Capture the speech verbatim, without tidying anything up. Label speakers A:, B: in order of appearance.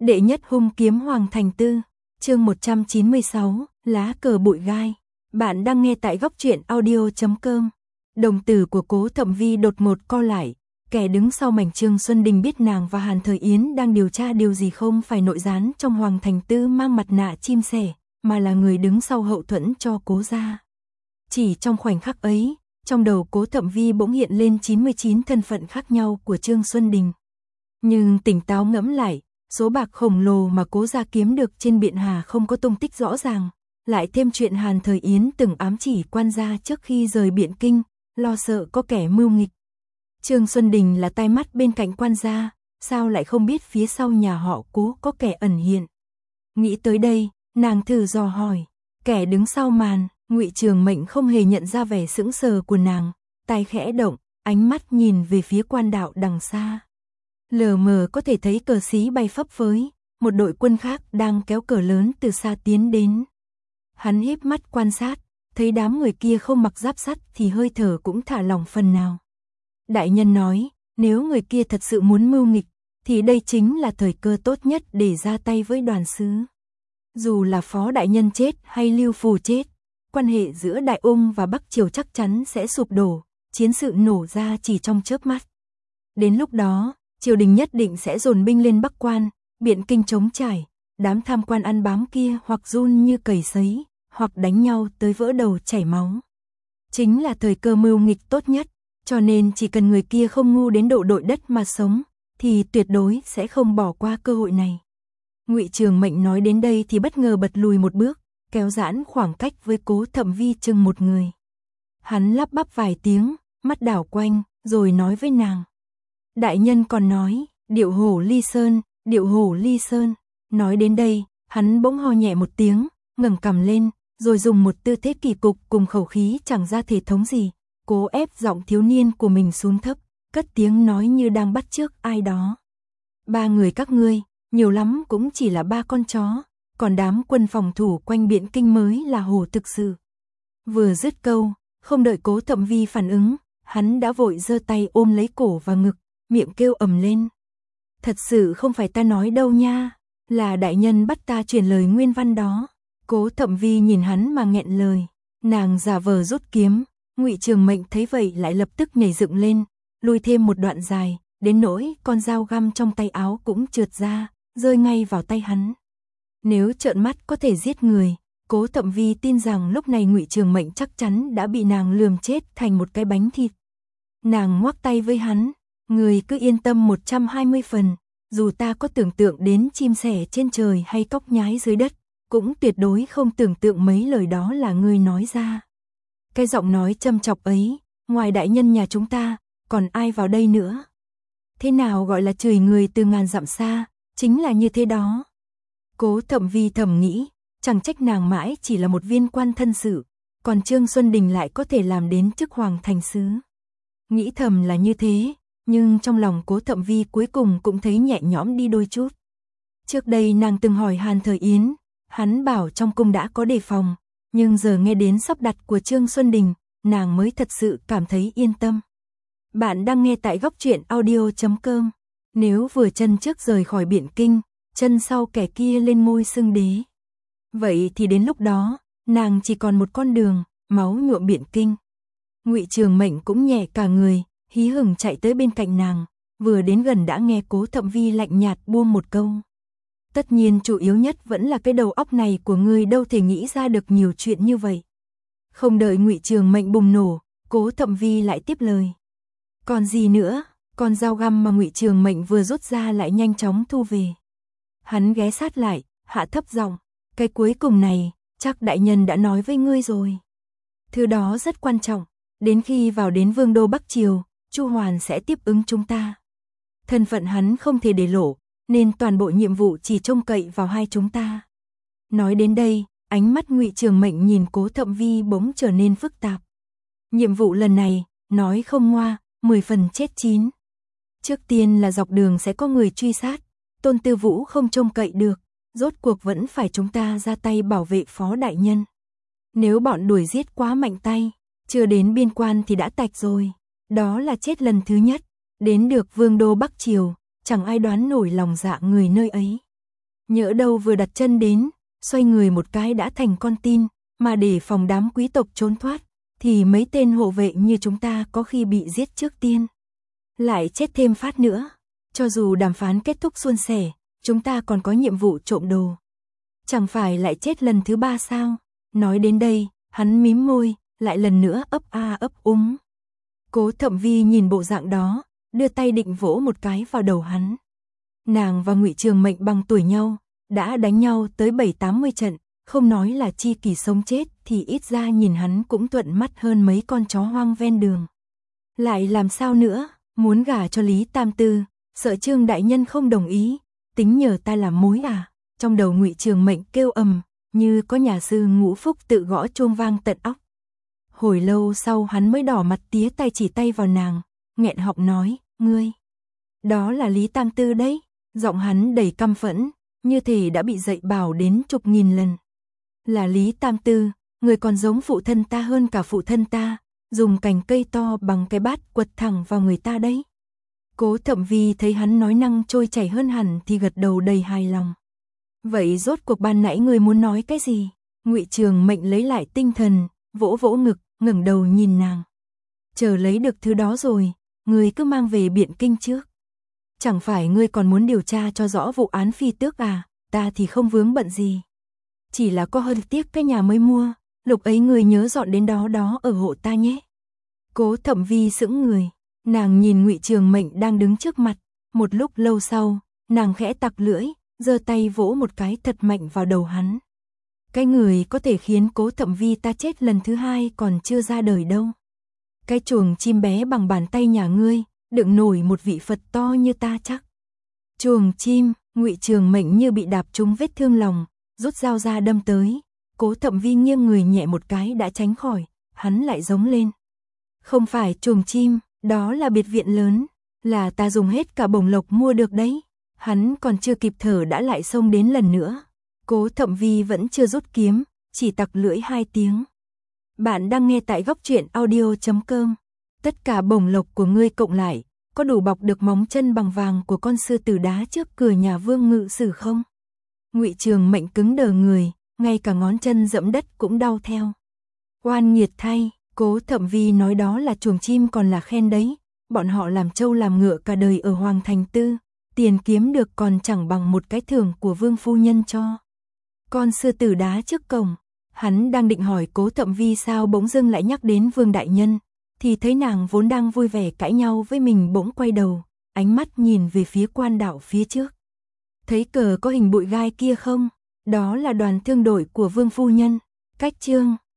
A: Đệ nhất hung kiếm Hoàng Thành Tư, chương một trăm chín mươi sáu, lá cờ bụi gai. Bạn đang nghe tại góc truyện audio chấm com. Đồng tử của Cố Thậm Vi đột ngột co lại, kẻ đứng sau mảnh Trương Xuân Đình biết nàng và Hàn Thời Yến đang điều tra điều gì không phải nội gián trong Hoàng Thành Tư mang mặt nạ chim sẻ, mà là người đứng sau hậu thuẫn cho Cố gia. Chỉ trong khoảnh khắc ấy, trong đầu Cố Thậm Vi bỗng hiện lên chín mươi chín thân phận khác nhau của Trương Xuân Đình. Nhưng tỉnh táo ngẫm lại, số bạc khổng lồ mà Cố gia kiếm được trên Biện Hà không có tung tích rõ ràng, lại thêm chuyện Hàn Thời Yến từng ám chỉ quan gia trước khi rời Biện Kinh, lo sợ có kẻ mưu nghịch. Trương Xuân Đình là tai mắt bên cạnh quan gia, sao lại không biết phía sau nhà họ Cố có kẻ ẩn hiện. Nghĩ tới đây, nàng thử dò hỏi, kẻ đứng sau màn. Ngụy Trường Mệnh không hề nhận ra vẻ sững sờ của nàng, tai khẽ động, ánh mắt nhìn về phía quan đạo đằng xa. Lờ mờ có thể thấy cờ xí bay phấp phới, một đội quân khác đang kéo cờ lớn từ xa tiến đến. Hắn híp mắt quan sát, thấy đám người kia không mặc giáp sắt thì hơi thở cũng thả lỏng phần nào. Đại nhân nói, nếu người kia thật sự muốn mưu nghịch, thì đây chính là thời cơ tốt nhất để ra tay với đoàn sứ. Dù là Phó đại nhân chết hay Lưu Phù chết, quan hệ giữa Đại Ung và Bắc Triều chắc chắn sẽ sụp đổ, chiến sự nổ ra chỉ trong chớp mắt. Đến lúc đó, triều đình nhất định sẽ dồn binh lên Bắc Quan, Biện Kinh trống trải, đám tham quan ăn bám kia hoặc run như cầy sấy, hoặc đánh nhau tới vỡ đầu chảy máu. Chính là thời cơ mưu nghịch tốt nhất, cho nên chỉ cần người kia không ngu đến độ đội đất mà sống, thì tuyệt đối sẽ không bỏ qua cơ hội này. Ngụy Trường Mệnh nói đến đây thì bất ngờ bật lùi một bước, kéo giãn khoảng cách với Cố Thậm Vi chừng một người. Hắn lắp bắp vài tiếng, mắt đảo quanh, rồi nói với nàng. Đại nhân còn nói, điệu hổ ly sơn, điệu hổ ly sơn. Nói đến đây, hắn bỗng ho nhẹ một tiếng, ngẩng cằm lên, rồi dùng một tư thế kỳ cục cùng khẩu khí chẳng ra thể thống gì, cố ép giọng thiếu niên của mình xuống thấp, cất tiếng nói như đang bắt chước ai đó. Ba người các ngươi, nhiều lắm cũng chỉ là ba con chó. Còn đám quân phòng thủ quanh Biện Kinh mới là hổ thực sự. Vừa dứt câu, không đợi Cố Thậm Vi phản ứng, hắn đã vội giơ tay ôm lấy cổ và ngực, miệng kêu ầm lên. Thật sự không phải ta nói đâu nha, là đại nhân bắt ta truyền lời nguyên văn đó. Cố Thậm Vi nhìn hắn mà nghẹn lời, nàng giả vờ rút kiếm, Ngụy Trường Mệnh thấy vậy lại lập tức nhảy dựng lên, lùi thêm một đoạn dài, đến nỗi con dao găm trong tay áo cũng trượt ra, rơi ngay vào tay hắn. Nếu trợn mắt có thể giết người, Cố Thậm Vi tin rằng lúc này Ngụy Trường Mệnh chắc chắn đã bị nàng lườm chết thành một cái bánh thịt. Nàng ngoắc tay với hắn, người cứ yên tâm một trăm hai mươi phần, dù ta có tưởng tượng đến chim sẻ trên trời hay cóc nhái dưới đất, cũng tuyệt đối không tưởng tượng mấy lời đó là ngươi nói ra. Cái giọng nói châm chọc ấy, ngoài đại nhân nhà chúng ta, còn ai vào đây nữa? Thế nào gọi là chửi người từ ngàn dặm xa, chính là như thế đó. Cố Thậm Vi thầm nghĩ, chẳng trách nàng mãi chỉ là một viên quan thân sự, còn Trương Xuân Đình lại có thể làm đến chức Hoàng Thành Sứ. Nghĩ thầm là như thế, nhưng trong lòng Cố Thậm Vi cuối cùng cũng thấy nhẹ nhõm đi đôi chút. Trước đây nàng từng hỏi Hàn Thời Yến, hắn bảo trong cung đã có đề phòng, nhưng giờ nghe đến sắp đặt của Trương Xuân Đình, nàng mới thật sự cảm thấy yên tâm. Bạn đang nghe tại góc truyện audio chấm com. Nếu vừa chân trước rời khỏi Biện Kinh, chân sau kẻ kia lên ngôi xưng đế. Vậy thì đến lúc đó, nàng chỉ còn một con đường, máu nhuộm Biện Kinh. Ngụy Trường Mệnh cũng nhẹ cả người, hí hửng chạy tới bên cạnh nàng, vừa đến gần đã nghe Cố Thậm Vi lạnh nhạt buông một câu. Tất nhiên chủ yếu nhất vẫn là cái đầu óc này của ngươi đâu thể nghĩ ra được nhiều chuyện như vậy. Không đợi Ngụy Trường Mệnh bùng nổ, Cố Thậm Vi lại tiếp lời. Còn gì nữa? Con dao găm mà Ngụy Trường Mệnh vừa rút ra lại nhanh chóng thu về. Hắn ghé sát lại, hạ thấp giọng, cái cuối cùng này, chắc đại nhân đã nói với ngươi rồi. Thứ đó rất quan trọng, đến khi vào đến Vương đô Bắc Triều, Chu Hoàn sẽ tiếp ứng chúng ta. Thân phận hắn không thể để lộ, nên toàn bộ nhiệm vụ chỉ trông cậy vào hai chúng ta. Nói đến đây, ánh mắt Ngụy Trường Mệnh nhìn Cố Thậm Vi bỗng trở nên phức tạp. Nhiệm vụ lần này, nói không ngoa, mười phần chết chín. Trước tiên là dọc đường sẽ có người truy sát, Tôn Tư Vũ không trông cậy được, rốt cuộc vẫn phải chúng ta ra tay bảo vệ Phó đại nhân. Nếu bọn đuổi giết quá mạnh tay, chưa đến biên quan thì đã tạch rồi, đó là chết lần thứ nhất. Đến được Vương đô Bắc Triều, chẳng ai đoán nổi lòng dạ người nơi ấy. nhỡ đâu vừa đặt chân đến, xoay người một cái đã thành con tin, mà để phòng đám quý tộc trốn thoát, thì mấy tên hộ vệ như chúng ta có khi bị giết trước tiên. Lại chết thêm phát nữa, cho dù đàm phán kết thúc suôn sẻ, chúng ta còn có nhiệm vụ trộm đồ. Chẳng phải lại chết lần thứ ba sao? Nói đến đây, hắn mím môi, lại lần nữa ấp a ấp úng. Cố Thậm Vi nhìn bộ dạng đó, đưa tay định vỗ một cái vào đầu hắn. Nàng và Ngụy Trường Mệnh bằng tuổi nhau, đã đánh nhau tới bảy tám mươi trận, không nói là chi kỷ sống chết thì ít ra nhìn hắn cũng thuận mắt hơn mấy con chó hoang ven đường. Lại làm sao nữa, muốn gả cho Lý Tam Tư, sợ Trương đại nhân không đồng ý, tính nhờ ta làm mối à? Trong đầu Ngụy Trường Mệnh kêu ầm, như có nhà sư ngũ phúc tự gõ chuông vang tận óc. Hồi lâu sau hắn mới đỏ mặt tía tay chỉ tay vào nàng, nghẹn họng nói, ngươi. Đó là Lý Tam Tư đấy, giọng hắn đầy căm phẫn, như thể đã bị dạy bảo đến chục nghìn lần. Là Lý Tam Tư, người còn giống phụ thân ta hơn cả phụ thân ta, dùng cành cây to bằng cái bát quật thẳng vào người ta đấy. Cố Thậm Vi thấy hắn nói năng trôi chảy hơn hẳn thì gật đầu đầy hài lòng. Vậy rốt cuộc ban nãy người muốn nói cái gì? Ngụy Trường Mệnh lấy lại tinh thần, vỗ vỗ ngực, ngẩng đầu nhìn nàng. Chờ lấy được thứ đó rồi, ngươi cứ mang về Biện Kinh trước. Chẳng phải ngươi còn muốn điều tra cho rõ vụ án phi tước à, ta thì không vướng bận gì. Chỉ là có hơi tiếc cái nhà mới mua, lúc ấy ngươi nhớ dọn đến đó đó ở hộ ta nhé. Cố Thậm Vi sững người, nàng nhìn Ngụy Trường Mệnh đang đứng trước mặt, một lúc lâu sau, nàng khẽ tặc lưỡi, giơ tay vỗ một cái thật mạnh vào đầu hắn. Cái người có thể khiến Cố Thậm Vi ta chết lần thứ hai còn chưa ra đời đâu. Cái chuồng chim bé bằng bàn tay nhà ngươi, đựng nổi một vị Phật to như ta chắc. Chuồng chim, Ngụy Trường Mệnh như bị đạp trúng vết thương lòng, rút dao ra đâm tới. Cố Thậm Vi nghiêng người nhẹ một cái đã tránh khỏi, hắn lại giống lên. Không phải chuồng chim, đó là biệt viện lớn, là ta dùng hết cả bổng lộc mua được đấy. Hắn còn chưa kịp thở đã lại xông đến lần nữa. Cố Thậm Vi vẫn chưa rút kiếm, chỉ tặc lưỡi hai tiếng. Bạn đang nghe tại góc truyện audio chấm com. Tất cả bổng lộc của ngươi cộng lại, có đủ bọc được móng chân bằng vàng của con sư tử đá trước cửa nhà Vương Ngự Sử không? Ngụy Trường Mệnh cứng đờ người, ngay cả ngón chân dẫm đất cũng đau theo. Oan nghiệt thay, Cố Thậm Vi nói đó là chuồng chim còn là khen đấy. Bọn họ làm trâu làm ngựa cả đời ở Hoàng Thành Tư, tiền kiếm được còn chẳng bằng một cái thưởng của Vương phu nhân cho. Con sư tử đá trước cổng, hắn đang định hỏi Cố Thậm Vi sao bỗng dưng lại nhắc đến Vương đại nhân, thì thấy nàng vốn đang vui vẻ cãi nhau với mình bỗng quay đầu, ánh mắt nhìn về phía quan đạo phía trước. Thấy cờ có hình bụi gai kia không? Đó là đoàn thương đội của Vương phu nhân. Cách chương